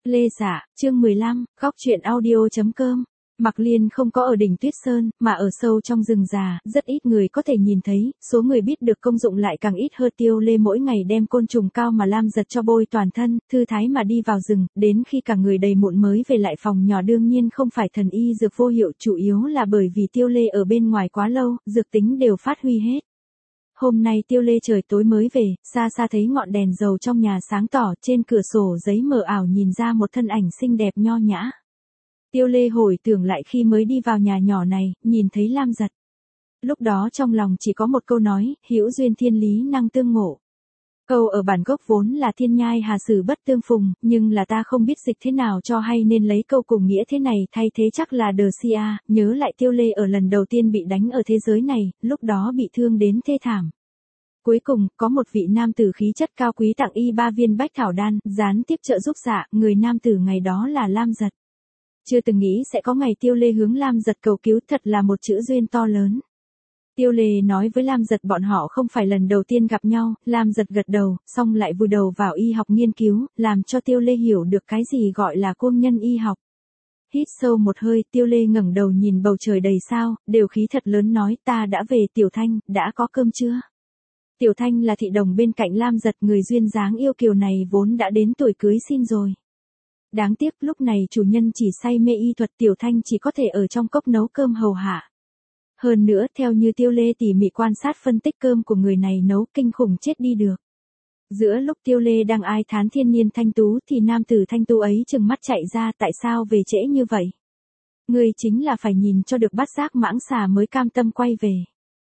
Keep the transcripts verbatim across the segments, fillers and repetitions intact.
Lê Dạ, chương mười lăm, góc truyện audio.com. Mạc Liên không có ở đỉnh Tuyết Sơn, mà ở sâu trong rừng già, rất ít người có thể nhìn thấy, số người biết được công dụng lại càng ít hơn. Tiêu Lê mỗi ngày đem côn trùng cao mà Lam Giật cho bôi toàn thân, thư thái mà đi vào rừng, đến khi cả người đầy mụn mới về lại phòng nhỏ. Đương nhiên không phải thần y dược vô hiệu, chủ yếu là bởi vì Tiêu Lê ở bên ngoài quá lâu, dược tính đều phát huy hết. Hôm nay Tiêu Lê trời tối mới về, xa xa thấy ngọn đèn dầu trong nhà sáng tỏ, trên cửa sổ giấy mờ ảo nhìn ra một thân ảnh xinh đẹp nho nhã. Tiêu Lê hồi tưởng lại khi mới đi vào nhà nhỏ này, nhìn thấy Lam Giật. Lúc đó trong lòng chỉ có một câu nói, hữu duyên thiên lý năng tương ngộ. Câu ở bản gốc vốn là thiên nhai hà sử bất tương phùng, nhưng là ta không biết dịch thế nào cho hay nên lấy câu cùng nghĩa thế này thay thế, chắc là đờ si a. Nhớ lại Tiêu Lê ở lần đầu tiên bị đánh ở thế giới này, lúc đó bị thương đến thê thảm. Cuối cùng, có một vị nam tử khí chất cao quý tặng y ba viên bách thảo đan, gián tiếp trợ giúp dạ, người nam tử ngày đó là Lam Giật. Chưa từng nghĩ sẽ có ngày Tiêu Lê hướng Lam Giật cầu cứu, thật là một chữ duyên to lớn. Tiêu Lê nói với Lam Giật bọn họ không phải lần đầu tiên gặp nhau, Lam Giật gật đầu, xong lại vùi đầu vào y học nghiên cứu, làm cho Tiêu Lê hiểu được cái gì gọi là công nhân y học. Hít sâu một hơi, Tiêu Lê ngẩng đầu nhìn bầu trời đầy sao, đều khí thật lớn nói, ta đã về. Tiểu Thanh, đã có cơm chưa? Tiểu Thanh là thị đồng bên cạnh Lam Giật, người duyên dáng yêu kiều này vốn đã đến tuổi cưới xin rồi. Đáng tiếc lúc này chủ nhân chỉ say mê y thuật, Tiểu Thanh chỉ có thể ở trong cốc nấu cơm hầu hạ. Hơn nữa, theo như Tiêu Lê tỉ mỉ quan sát phân tích, cơm của người này nấu kinh khủng chết đi được. Giữa lúc Tiêu Lê đang ai thán thiên nhiên thanh tú thì nam tử thanh tú ấy trừng mắt chạy ra, tại sao về trễ như vậy? Người chính là phải nhìn cho được bát giác mãng xà mới cam tâm quay về.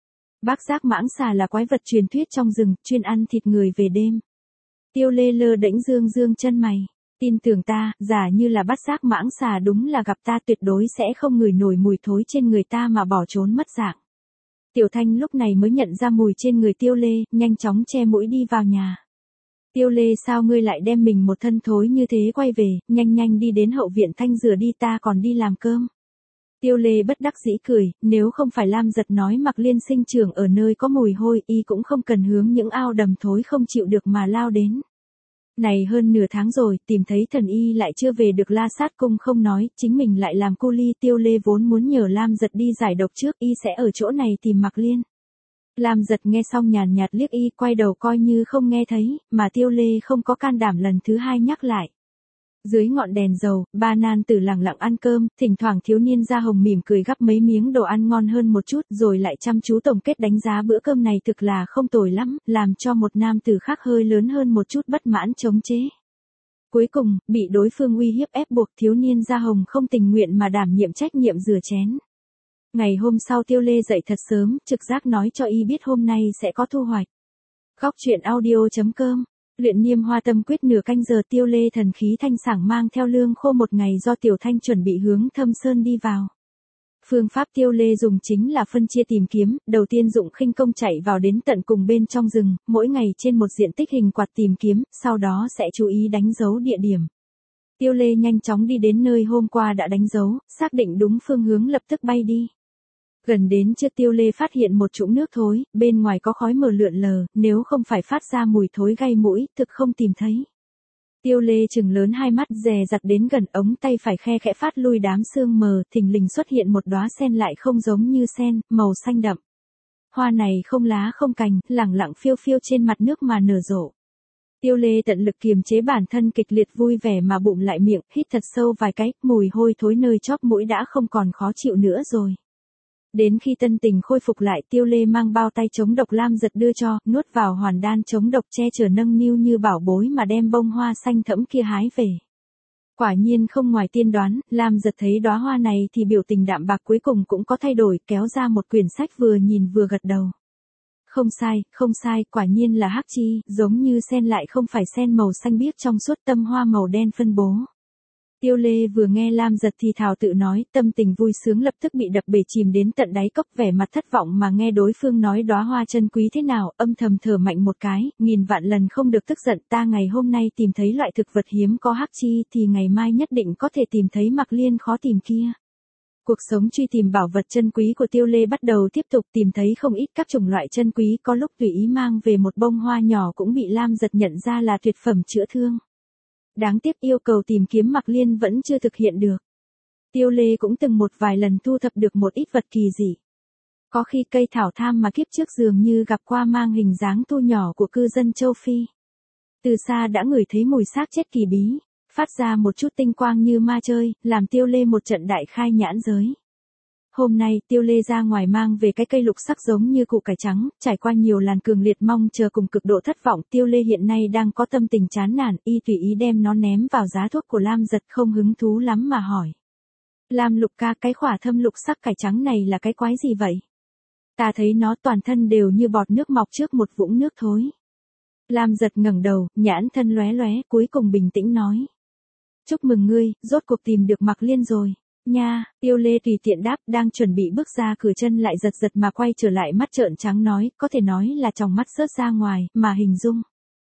Bát giác mãng xà là quái vật truyền thuyết trong rừng, chuyên ăn thịt người về đêm. Tiêu Lê lơ đễnh dương dương chân mày. Tin tưởng ta, giả như là bát giác mãng xà đúng là gặp ta, tuyệt đối sẽ không ngửi nổi mùi thối trên người ta mà bỏ trốn mất dạng. Tiểu Thanh lúc này mới nhận ra mùi trên người Tiêu Lê, nhanh chóng che mũi đi vào nhà. Tiêu Lê, sao ngươi lại đem mình một thân thối như thế quay về, nhanh nhanh đi đến hậu viện Thanh rửa đi, ta còn đi làm cơm. Tiêu Lê bất đắc dĩ cười, nếu không phải Lam Giật nói Mạc Liên sinh trưởng ở nơi có mùi hôi, y cũng không cần hướng những ao đầm thối không chịu được mà lao đến. Này hơn nửa tháng rồi, tìm thấy thần y lại chưa về được, La Sát Cung không nói, chính mình lại làm cu ly. Tiêu Lê vốn muốn nhờ Lam Giật đi giải độc trước, y sẽ ở chỗ này tìm Mạc Liên. Lam Giật nghe xong nhàn nhạt liếc y, quay đầu coi như không nghe thấy, mà Tiêu Lê không có can đảm lần thứ hai nhắc lại. Dưới ngọn đèn dầu, ba nan tử lặng lặng ăn cơm, thỉnh thoảng thiếu niên da hồng mỉm cười gắp mấy miếng đồ ăn ngon hơn một chút, rồi lại chăm chú tổng kết đánh giá bữa cơm này thực là không tồi lắm, làm cho một nam tử khác hơi lớn hơn một chút bất mãn chống chế. Cuối cùng, bị đối phương uy hiếp ép buộc, thiếu niên da hồng không tình nguyện mà đảm nhiệm trách nhiệm rửa chén. Ngày hôm sau Tiêu Lê dậy thật sớm, trực giác nói cho y biết hôm nay sẽ có thu hoạch. Góc truyện audio.com. Luyện Niêm Hoa Tâm Quyết nửa canh giờ, Tiêu Lê thần khí thanh sảng mang theo lương khô một ngày do Tiểu Thanh chuẩn bị hướng Thâm Sơn đi vào. Phương pháp Tiêu Lê dùng chính là phân chia tìm kiếm, đầu tiên dụng khinh công chạy vào đến tận cùng bên trong rừng, mỗi ngày trên một diện tích hình quạt tìm kiếm, sau đó sẽ chú ý đánh dấu địa điểm. Tiêu Lê nhanh chóng đi đến nơi hôm qua đã đánh dấu, xác định đúng phương hướng lập tức bay đi. Gần đến trước Tiêu Lê phát hiện một trũng nước thối, bên ngoài có khói mờ lượn lờ, nếu không phải phát ra mùi thối gây mũi, thực không tìm thấy. Tiêu Lê trừng lớn hai mắt, dè dặt đến gần, ống tay phải khe khẽ phát lui đám sương mờ, thình lình xuất hiện một đóa sen lại không giống như sen, màu xanh đậm. Hoa này không lá không cành, lẳng lặng phiêu phiêu trên mặt nước mà nở rộ. Tiêu Lê tận lực kiềm chế bản thân kịch liệt vui vẻ mà bụng lại miệng, hít thật sâu vài cái, mùi hôi thối nơi chóp mũi đã không còn khó chịu nữa rồi. Đến khi tân tình khôi phục lại, Tiêu Lê mang bao tay chống độc Lam Giật đưa cho, nuốt vào hoàn đan chống độc, che chở nâng niu như bảo bối mà đem bông hoa xanh thẫm kia hái về. Quả nhiên không ngoài tiên đoán, Lam Giật thấy đóa hoa này thì biểu tình đạm bạc cuối cùng cũng có thay đổi, kéo ra một quyển sách vừa nhìn vừa gật đầu. Không sai, không sai, quả nhiên là hắc chi, giống như sen lại không phải sen màu xanh biếc trong suốt, tâm hoa màu đen phân bố. Tiêu Lê vừa nghe Lam Giật thì thào tự nói, tâm tình vui sướng lập tức bị đập bể chìm đến tận đáy cốc, vẻ mặt thất vọng mà nghe đối phương nói đóa hoa chân quý thế nào, âm thầm thở mạnh một cái, nghìn vạn lần không được tức giận, ta ngày hôm nay tìm thấy loại thực vật hiếm có hắc chi thì ngày mai nhất định có thể tìm thấy Mạc Liên khó tìm kia. Cuộc sống truy tìm bảo vật chân quý của Tiêu Lê bắt đầu tiếp tục, tìm thấy không ít các chủng loại chân quý, có lúc tùy ý mang về một bông hoa nhỏ cũng bị Lam Giật nhận ra là tuyệt phẩm chữa thương. Đáng tiếc yêu cầu tìm kiếm Mạc Liên vẫn chưa thực hiện được. Tiêu Lê cũng từng một vài lần thu thập được một ít vật kỳ dị. Có khi cây thảo tham mà kiếp trước dường như gặp qua mang hình dáng tu nhỏ của cư dân châu Phi. Từ xa đã ngửi thấy mùi xác chết kỳ bí, phát ra một chút tinh quang như ma chơi, làm Tiêu Lê một trận đại khai nhãn giới. Hôm nay Tiêu Lê ra ngoài mang về cái cây lục sắc giống như củ cải trắng, trải qua nhiều làn cường liệt mong chờ cùng cực độ thất vọng. Tiêu Lê hiện nay đang có tâm tình chán nản, y tùy ý đem nó ném vào giá thuốc của Lam Giật, không hứng thú lắm mà hỏi. Lam Lục ca, cái khỏa thâm lục sắc cải trắng này là cái quái gì vậy? Ta thấy nó toàn thân đều như bọt nước mọc trước một vũng nước thối. Lam Giật ngẩng đầu, nhãn thân lóe lóe, cuối cùng bình tĩnh nói. Chúc mừng ngươi, rốt cuộc tìm được Mạc Liên rồi. Nha, Tiêu Lê tùy tiện đáp, đang chuẩn bị bước ra cửa chân lại giật giật mà quay trở lại, mắt trợn trắng nói, có thể nói là tròng mắt rớt ra ngoài, mà hình dung.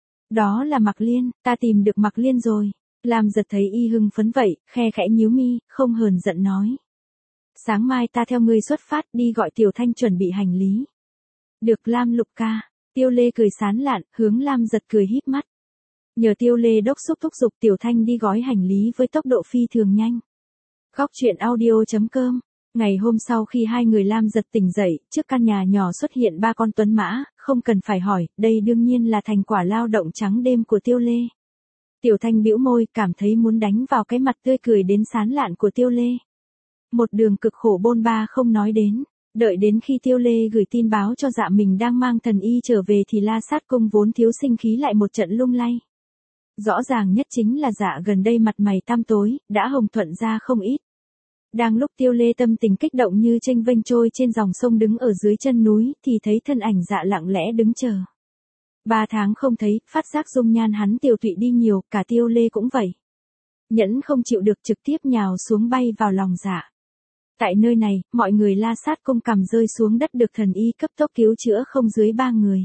Đó là Mạc Liên, ta tìm được Mạc Liên rồi. Lam Giật thấy y hưng phấn vậy, khe khẽ nhíu mi, không hờn giận nói. Sáng mai ta theo ngươi xuất phát đi gọi Tiểu Thanh chuẩn bị hành lý. Được Lam Lục ca. Tiêu Lê cười sán lạn, hướng Lam Giật cười híp mắt. Nhờ Tiêu Lê đốc xúc thúc giục Tiểu Thanh đi gói hành lý với tốc độ phi thường nhanh. Góc truyện audio chấm com. Ngày hôm sau khi hai người Lam Giật tỉnh dậy, trước căn nhà nhỏ xuất hiện ba con tuấn mã, không cần phải hỏi, đây đương nhiên là thành quả lao động trắng đêm của Tiêu Lê. Tiểu Thanh bĩu môi, cảm thấy muốn đánh vào cái mặt tươi cười đến sán lạn của Tiêu Lê. Một đường cực khổ bôn ba không nói đến, đợi đến khi Tiêu Lê gửi tin báo cho dạ mình đang mang thần y trở về thì La Sát Cung vốn thiếu sinh khí lại một trận lung lay. Rõ ràng nhất chính là dạ gần đây mặt mày tăm tối, đã hồng thuận ra không ít. Đang lúc Tiêu Lê tâm tình kích động như chênh vênh trôi trên dòng sông đứng ở dưới chân núi thì thấy thân ảnh dạ lặng lẽ đứng chờ. Ba tháng không thấy, phát giác dung nhan hắn tiều tụy đi nhiều, cả Tiêu Lê cũng vậy. Nhẫn không chịu được trực tiếp nhào xuống bay vào lòng dạ. Tại nơi này, mọi người La Sát Cung cầm rơi xuống đất được thần y cấp tốc cứu chữa không dưới ba người.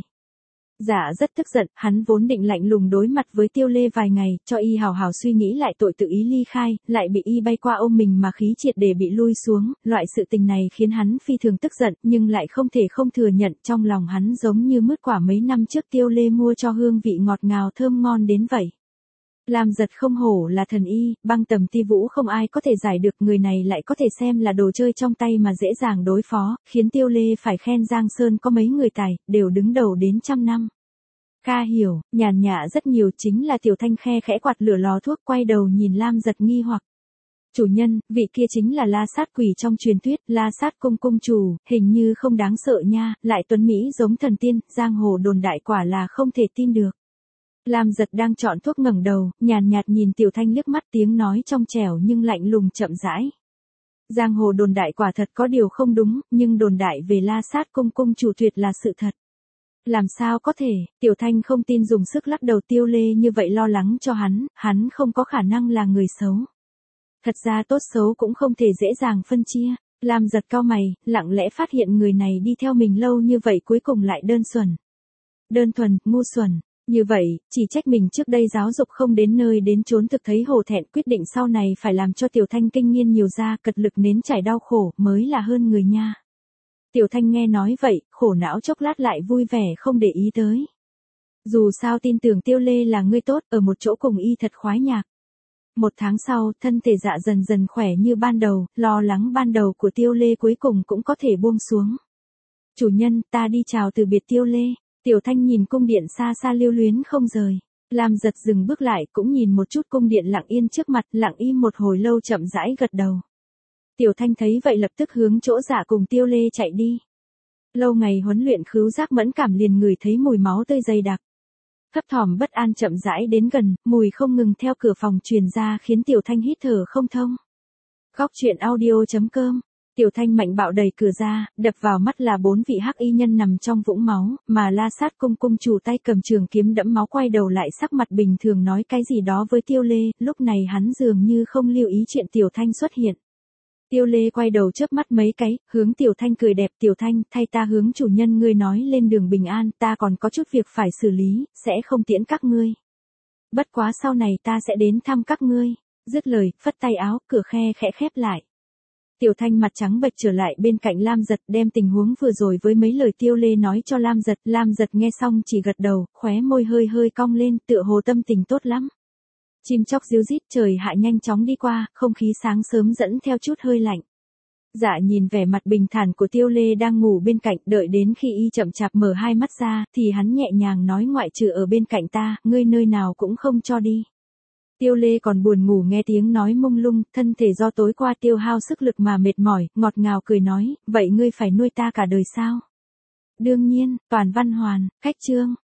Dạ rất tức giận, hắn vốn định lạnh lùng đối mặt với Tiêu Lê vài ngày, cho y hào hào suy nghĩ lại tội tự ý ly khai, lại bị y bay qua ôm mình mà khí triệt để bị lui xuống, loại sự tình này khiến hắn phi thường tức giận, nhưng lại không thể không thừa nhận, trong lòng hắn giống như mứt quả mấy năm trước Tiêu Lê mua cho hương vị ngọt ngào thơm ngon đến vậy. Lam Giật không hổ là thần y, băng tầm ti vũ không ai có thể giải được, người này lại có thể xem là đồ chơi trong tay mà dễ dàng đối phó, khiến Tiêu Lê phải khen Giang Sơn có mấy người tài, đều đứng đầu đến trăm năm. Ca hiểu, nhàn nhã rất nhiều, chính là Tiểu Thanh khe khẽ quạt lửa lò thuốc, quay đầu nhìn Lam Giật nghi hoặc. Chủ nhân, vị kia chính là La Sát Quỷ trong truyền thuyết, La Sát Cung cung chủ, hình như không đáng sợ nha, lại tuấn mỹ giống thần tiên, giang hồ đồn đại quả là không thể tin được. Lam Giật đang chọn thuốc ngẩng đầu, nhàn nhạt nhìn Tiểu Thanh liếc mắt, tiếng nói trong trẻo nhưng lạnh lùng chậm rãi. Giang hồ đồn đại quả thật có điều không đúng, nhưng đồn đại về La Sát Cung cung chủ tuyệt là sự thật. Làm sao có thể, Tiểu Thanh không tin dùng sức lắc đầu. Tiêu Lê như vậy lo lắng cho hắn, hắn không có khả năng là người xấu. Thật ra tốt xấu cũng không thể dễ dàng phân chia. Lam Giật cau mày, lặng lẽ phát hiện người này đi theo mình lâu như vậy cuối cùng lại đơn thuần. Đơn thuần, ngu xuẩn. Như vậy, chỉ trách mình trước đây giáo dục không đến nơi đến chốn, thực thấy hổ thẹn, quyết định sau này phải làm cho Tiểu Thanh kinh nghiên nhiều ra, cật lực nếm trải đau khổ, mới là hơn người nha. Tiểu Thanh nghe nói vậy, khổ não chốc lát lại vui vẻ không để ý tới. Dù sao tin tưởng Tiêu Lê là người tốt, ở một chỗ cùng y thật khoái nhạc. Một tháng sau, thân thể dạ dần dần khỏe như ban đầu, lo lắng ban đầu của Tiêu Lê cuối cùng cũng có thể buông xuống. Chủ nhân, ta đi chào từ biệt Tiêu Lê. Tiểu Thanh nhìn cung điện xa xa lưu luyến không rời. Lam Giật dừng bước lại, cũng nhìn một chút cung điện lặng yên trước mặt, lặng im một hồi lâu chậm rãi gật đầu. Tiểu Thanh thấy vậy lập tức hướng chỗ dạ cùng Tiêu Lê chạy đi. Lâu ngày huấn luyện khứu giác mẫn cảm liền ngửi thấy mùi máu tươi dày đặc. Thấp thỏm bất an chậm rãi đến gần, mùi không ngừng theo cửa phòng truyền ra khiến Tiểu Thanh hít thở không thông. Góc truyện audio chấm com. Tiểu Thanh mạnh bạo đẩy cửa ra, đập vào mắt là bốn vị hắc y nhân nằm trong vũng máu, mà La Sát Cung cung chủ tay cầm trường kiếm đẫm máu quay đầu lại sắc mặt bình thường nói cái gì đó với Tiêu Lê, lúc này hắn dường như không lưu ý chuyện Tiểu Thanh xuất hiện. Tiêu Lê quay đầu chớp mắt mấy cái, hướng Tiểu Thanh cười đẹp. Tiểu Thanh, thay ta hướng chủ nhân ngươi nói lên đường bình an, ta còn có chút việc phải xử lý, sẽ không tiễn các ngươi. Bất quá sau này ta sẽ đến thăm các ngươi. Dứt lời, phất tay áo, cửa khe khẽ khép lại. Tiểu Thanh mặt trắng bệch trở lại bên cạnh Lam Giật, đem tình huống vừa rồi với mấy lời Tiêu Lê nói cho Lam Giật. Lam Giật nghe xong chỉ gật đầu, khóe môi hơi hơi cong lên, tựa hồ tâm tình tốt lắm. Chim chóc ríu rít, trời hạ nhanh chóng đi qua, không khí sáng sớm dẫn theo chút hơi lạnh. Dạ nhìn vẻ mặt bình thản của Tiêu Lê đang ngủ bên cạnh, đợi đến khi y chậm chạp mở hai mắt ra, thì hắn nhẹ nhàng nói ngoại trừ ở bên cạnh ta, ngươi nơi nào cũng không cho đi. Tiêu Lê còn buồn ngủ nghe tiếng nói mông lung, thân thể do tối qua tiêu hao sức lực mà mệt mỏi, ngọt ngào cười nói, vậy ngươi phải nuôi ta cả đời sao? Đương nhiên, Toàn Văn Hoàn, Khách Chương.